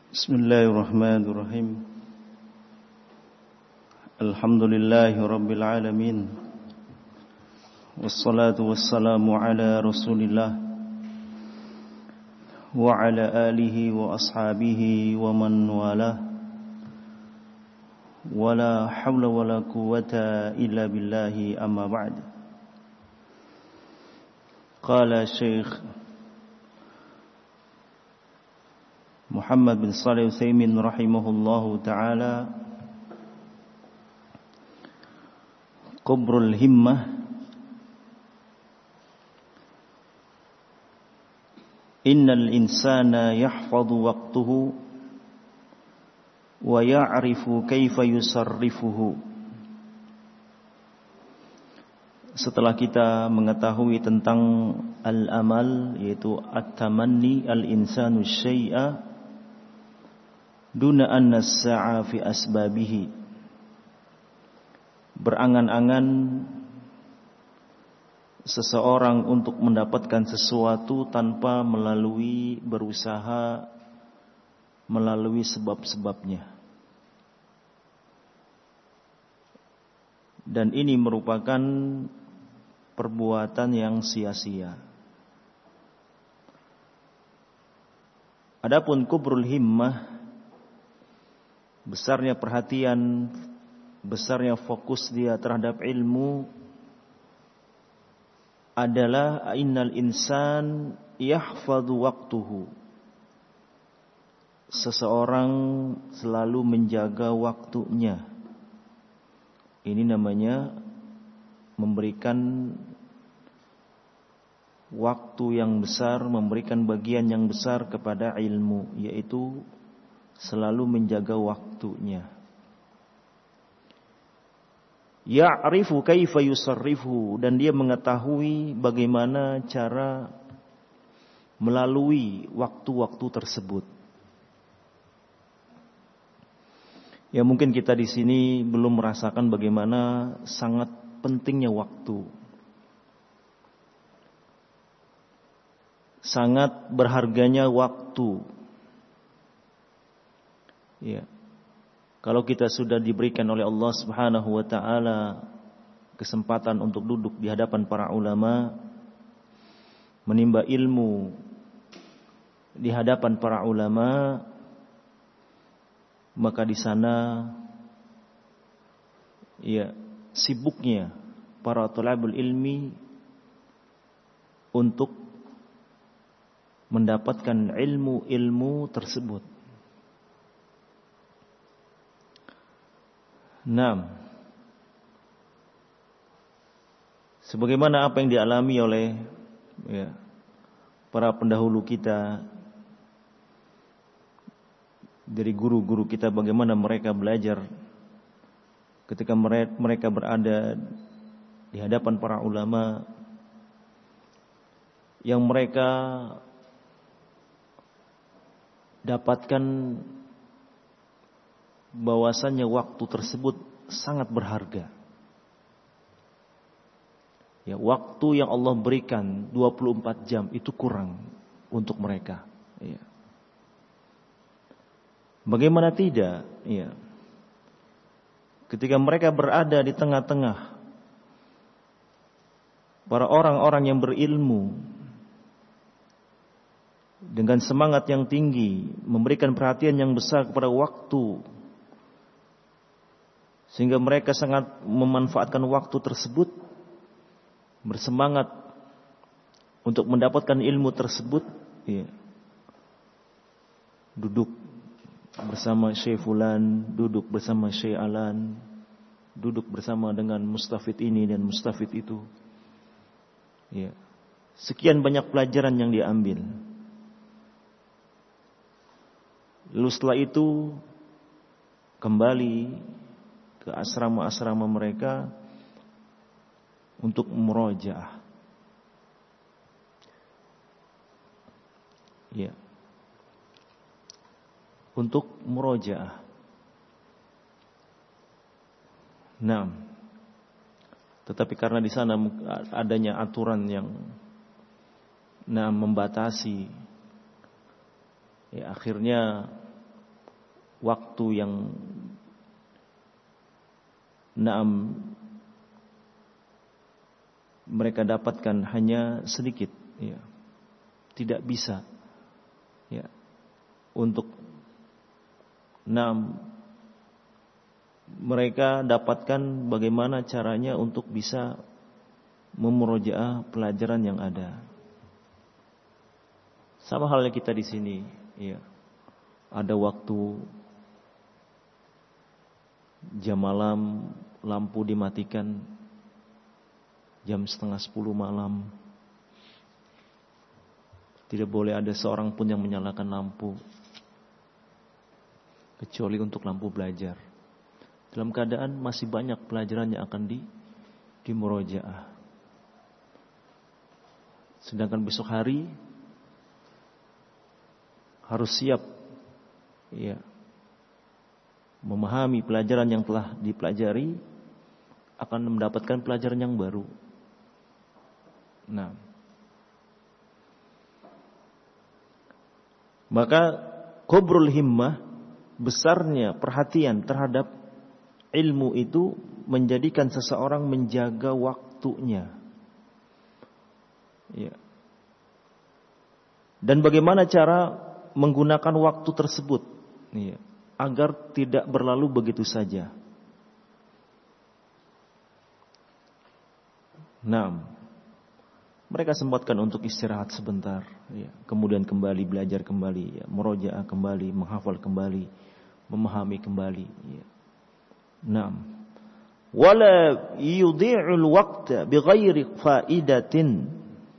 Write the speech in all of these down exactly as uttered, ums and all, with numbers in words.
Bismillahirrahmanirrahim. Alhamdulillahi rabbil alamin. Wassalatu wassalamu ala Rasulillah wa ala alihi wa ashabihi wa man walah. Wala hawla wala quwwata illa billahi, amma ba'd. Qala Syekh Muhammad bin Shalih Al-Utsaimin rahimahullahu ta'ala, Kubrul himmah innal insana yahfadhu waqtuhu wa ya'rifu kaifa yusarrifuhu. Setelah kita mengetahui tentang al-amal, yaitu at-tamanni al-insanu syai'a duna anna as-sa'a fi asbabihi, berangan-angan seseorang untuk mendapatkan sesuatu tanpa melalui berusaha melalui sebab-sebabnya. Dan ini merupakan perbuatan yang sia-sia. Adapun kubrul himmah, besarnya perhatian, besarnya fokus dia terhadap ilmu, adalah innal insan yahfadhu waqtuhu. Seseorang selalu menjaga waktunya. Ini namanya memberikan waktu yang besar, memberikan bagian yang besar kepada ilmu, yaitu selalu menjaga waktunya. Ya'rifu kaifa yusarrifu, dan dia mengetahui bagaimana cara melalui waktu-waktu tersebut. Ya, mungkin kita di sini belum merasakan bagaimana sangat pentingnya waktu. Sangat berharganya waktu. Ya. Kalau kita sudah diberikan oleh Allah Subhanahu wa taala kesempatan untuk duduk di hadapan para ulama, menimba ilmu di hadapan para ulama, maka di sana ya sibuknya para thalabul ilmi untuk mendapatkan ilmu-ilmu tersebut. Naam. Sebagaimana apa yang dialami oleh ya, para pendahulu kita, dari guru-guru kita, bagaimana mereka belajar ketika mereka berada di hadapan para ulama, yang mereka dapatkan bahwasannya waktu tersebut sangat berharga. Ya, waktu yang Allah berikan dua puluh empat jam itu kurang untuk mereka. Ya. Bagaimana tidak? Ya. Ketika mereka berada di tengah-tengah para orang-orang yang berilmu, dengan semangat yang tinggi, memberikan perhatian yang besar kepada waktu, sehingga mereka sangat memanfaatkan waktu tersebut, bersemangat untuk mendapatkan ilmu tersebut. Ya. Duduk bersama Syekh Fulan, duduk bersama Syekh Alan, duduk bersama dengan mustafid ini dan mustafid itu. Ya. Sekian banyak pelajaran yang diambil. Lalu setelah itu kembali ke asrama-asrama mereka untuk murojaah. Ya. Untuk murojaah. Nah, tetapi karena di sana adanya aturan yang nah membatasi, ya akhirnya waktu yang naam mereka dapatkan hanya sedikit, ya. Tidak bisa, ya, untuk naam mereka dapatkan bagaimana caranya untuk bisa memurojaah pelajaran yang ada. Sama halnya kita di sini, ya. Ada waktu jam malam, lampu dimatikan jam setengah sepuluh malam. Tidak boleh ada seorang pun yang menyalakan lampu kecuali untuk lampu belajar. Dalam keadaan masih banyak pelajaran yang akan di dimurojaah. Sedangkan besok hari harus siap, ya, memahami pelajaran yang telah dipelajari, akan mendapatkan pelajaran yang baru. Nah, maka kubrul himmah, besarnya perhatian terhadap ilmu itu menjadikan seseorang menjaga waktunya, ya. Dan bagaimana cara menggunakan waktu tersebut, ya, agar tidak berlalu begitu saja. Nah, mereka sempatkan untuk istirahat sebentar, ya, kemudian kembali belajar kembali, ya, murojaah kembali, menghafal kembali, memahami kembali, ya. Naam. Wala yudhi'ul waqta bighairi faidatin,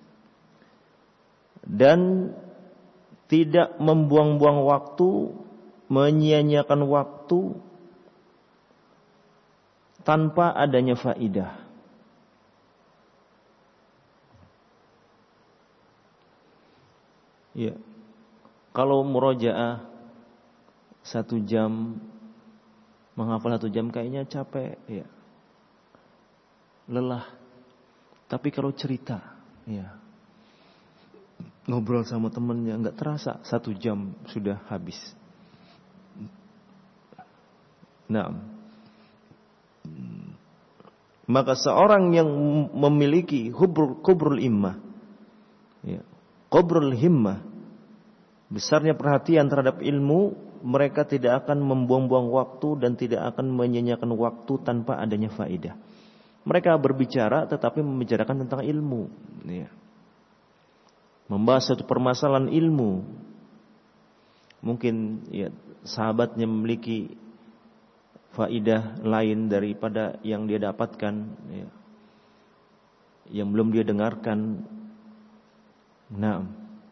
dan tidak membuang-buang waktu, menyia-nyiakan waktu tanpa adanya faidah. Ya, kalau murojaah satu jam, menghafal satu jam kayaknya capek, ya, lelah. Tapi kalau cerita, ya, ngobrol sama temennya, nggak terasa satu jam sudah habis. Nah, maka seorang yang memiliki hubrul kubrul himmah, ya, kubrul himmah, besarnya perhatian terhadap ilmu, mereka tidak akan membuang-buang waktu dan tidak akan menyia-nyiakan waktu tanpa adanya faedah. Mereka berbicara tetapi membicarakan tentang ilmu, ya. Membahas satu permasalahan ilmu. Mungkin, ya, sahabatnya memiliki faedah lain daripada yang dia dapatkan, ya, yang belum dia dengarkan. Nah,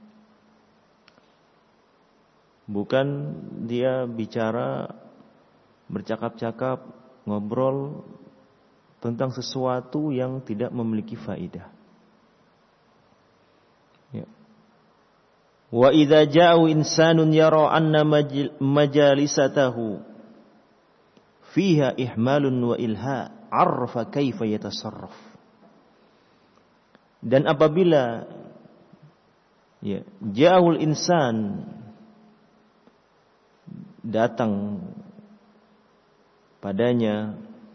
bukan dia bicara, bercakap-cakap, ngobrol tentang sesuatu yang tidak memiliki faedah. Ya. Wa idza ja'u insanun yara anna majalisatahu fiha ihmalun wa ilha, arfa kaifa yatasarraf. Dan apabila, ya, ja'ul insan, datang padanya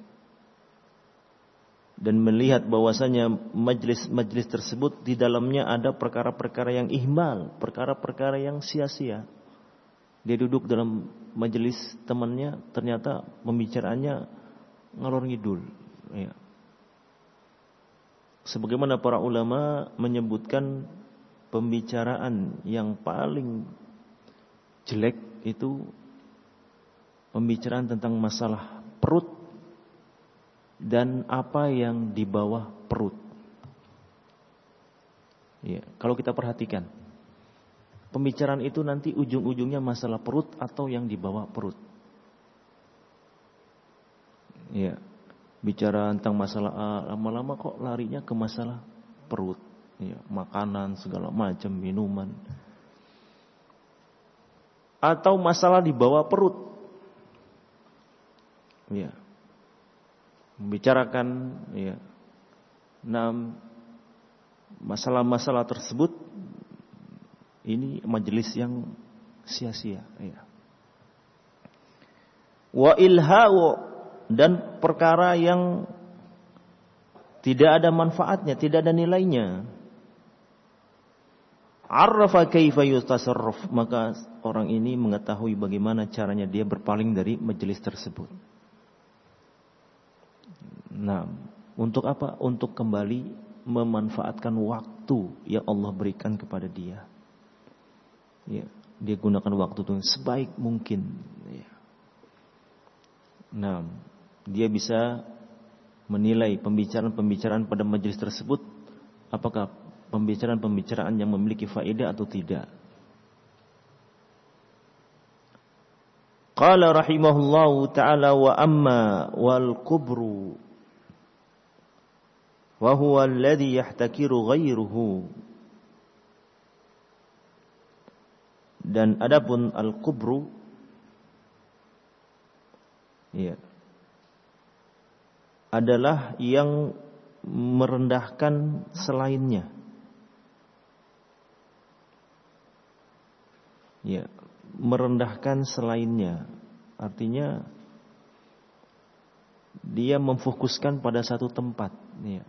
dan melihat bahwasanya majlis-majlis tersebut di dalamnya ada perkara-perkara yang ihmal, perkara-perkara yang sia-sia. Dia duduk dalam majelis temannya, ternyata pembicaraannya ngalor ngidul, ya. Sebagaimana para ulama menyebutkan pembicaraan yang paling jelek itu pembicaraan tentang masalah perut dan apa yang di bawah perut. Ya, kalau kita perhatikan, pembicaraan itu nanti ujung-ujungnya masalah perut atau yang di bawah perut. Ya, bicara tentang masalah A, lama-lama kok larinya ke masalah perut. Ya, makanan segala macam, minuman. Atau masalah di bawah perut. Ya. Membicarakan, ya, enam masalah-masalah tersebut, ini majelis yang sia-sia, ya. Wa ilha'u, dan perkara yang tidak ada manfaatnya, tidak ada nilainya. Arrafa kaifa yustasarraf, maka orang ini mengetahui bagaimana caranya dia berpaling dari majelis tersebut. Nah, untuk apa? Untuk kembali memanfaatkan waktu yang Allah berikan kepada dia. Ya, dia gunakan waktu itu sebaik mungkin. Ya. Nah, dia bisa menilai pembicaraan-pembicaraan pada majelis tersebut, apakah pembicaraan-pembicaraan yang memiliki faedah atau tidak. Qala rahimahullahu ta'ala wa amma wal kubru wa huwa alladhi yahtakiru ghairuhu. Dan adapun al kubru, ya, adalah yang merendahkan selainnya. Ya, merendahkan selainnya. Artinya dia memfokuskan pada satu tempat, ya.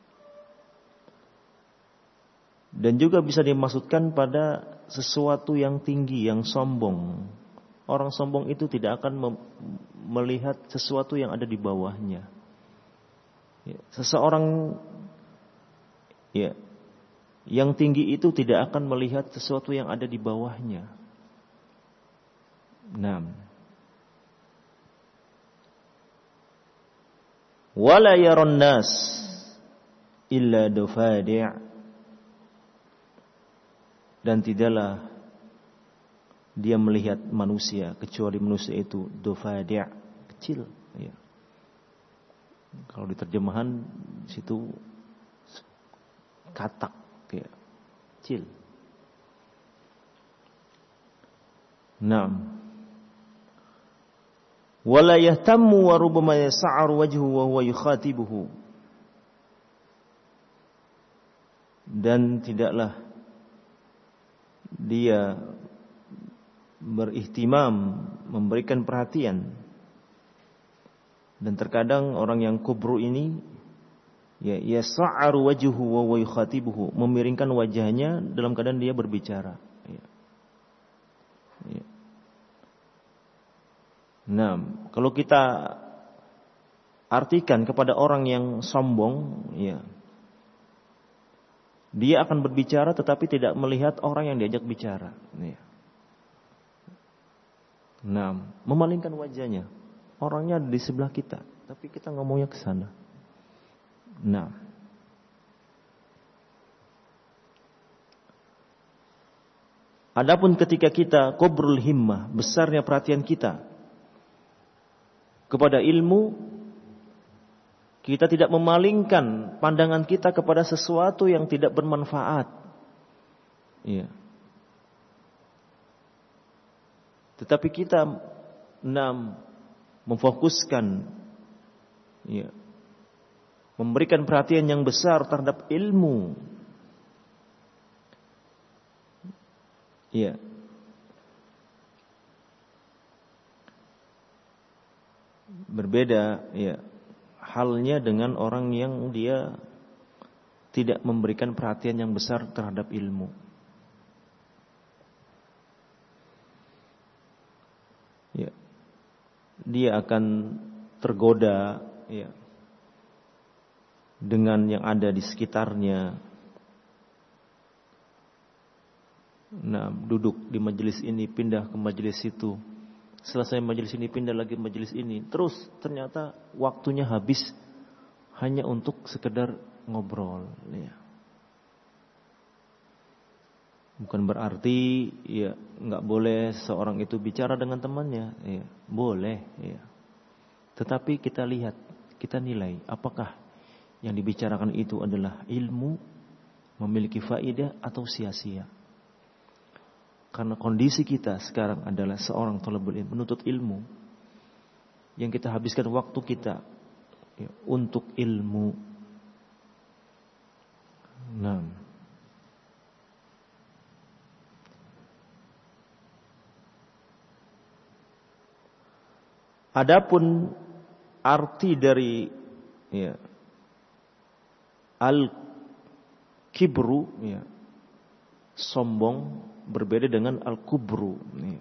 Dan juga bisa dimaksudkan pada sesuatu yang tinggi, yang sombong. Orang sombong itu tidak akan mem- melihat sesuatu yang ada di bawahnya. Ya, seseorang, ya, yang tinggi itu tidak akan melihat sesuatu yang ada di bawahnya. Nah, wala yaron nas illa dufadi', dan tidaklah dia melihat manusia kecuali manusia itu dufadi', kecil. Ya. Kalau di terjemahan situ katak, ya, kecil. Naam. Wala yahtammu wa rubbama yas'aru wajhu wa huwa yukhatibuhu, dan tidaklah dia berihtimam, memberikan perhatian. Dan terkadang orang yang kubru ini, ya, yas'aru wajhuhu wa huwa yukhatibuhu, memiringkan wajahnya dalam keadaan dia berbicara. Ya. Ya. Nah, kalau kita artikan kepada orang yang sombong, ya, dia akan berbicara tetapi tidak melihat orang yang diajak bicara. Ya. Nah, memalingkan wajahnya. Orangnya di sebelah kita, tapi kita ngomongnya ke sana. Nah, adapun ketika kita kubrul himmah, besarnya perhatian kita kepada ilmu, kita tidak memalingkan pandangan kita kepada sesuatu yang tidak bermanfaat. Iya. Tetapi kita enam memfokuskan, ya, memberikan perhatian yang besar terhadap ilmu. Iya. Berbeda, ya, halnya dengan orang yang dia tidak memberikan perhatian yang besar terhadap ilmu. Ya. Dia akan tergoda, ya, dengan yang ada di sekitarnya. Nah, duduk di majelis ini, pindah ke majelis itu. Selesai majelis ini, pindah lagi majelis ini. Terus ternyata waktunya habis hanya untuk sekedar ngobrol. Ya. Bukan berarti, ya, nggak boleh seorang itu bicara dengan temannya. Ya, boleh. Ya. Tetapi kita lihat, kita nilai apakah yang dibicarakan itu adalah ilmu, memiliki faedah atau sia-sia. Karena kondisi kita sekarang adalah seorang thalibul ilm, menuntut ilmu, yang kita habiskan waktu kita, ya, untuk ilmu. Nah, Adapun arti dari ya, al-kibru, ya, sombong, berbeda dengan al-kubru. Ya.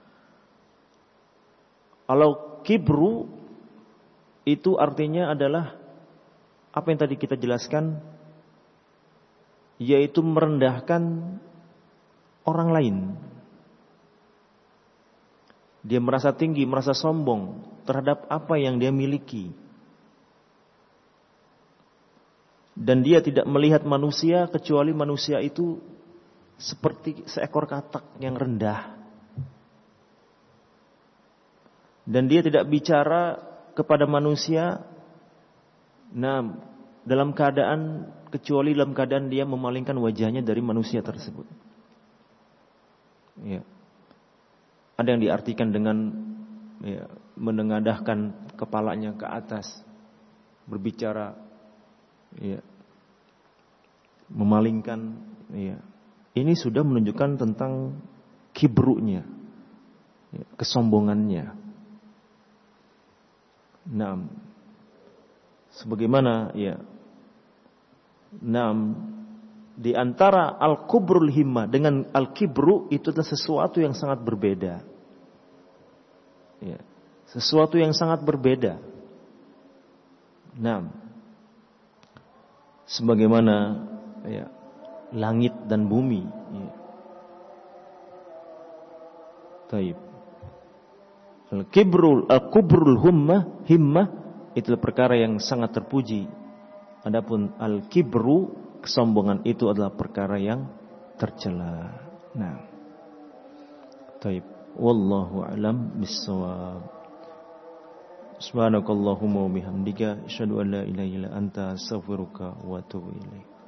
Kalau kibru itu artinya adalah apa yang tadi kita jelaskan, yaitu merendahkan orang lain. Dia merasa tinggi, merasa sombong terhadap apa yang dia miliki. Dan dia tidak melihat manusia kecuali manusia itu seperti seekor katak yang rendah. Dan dia tidak bicara kepada manusia nah, dalam keadaan kecuali dalam keadaan dia memalingkan wajahnya dari manusia tersebut. Ya. Ada yang diartikan dengan ya, menengadahkan kepalanya ke atas, berbicara, ya, memalingkan. Ya. Ini sudah menunjukkan tentang kibrunya, ya, kesombongannya. Nah, sebagaimana ya, nah, di antara al-kubrul himmah dengan al-kibru itu adalah sesuatu yang sangat berbeda. Ya, sesuatu yang sangat berbeda. Nah, sebagaimana ya, langit dan bumi. Ya. Taib. Al-kibrul, al-kubrul himmah, himmah itu perkara yang sangat terpuji. Adapun al-kibru, kesombongan itu adalah perkara yang tercela. Nah, taib. Wallahu a'lam bis-shawab. Subhanakallahumma wa bihamdika asyhadu an la ilaha illa anta astaghfiruka wa atubu ilaik.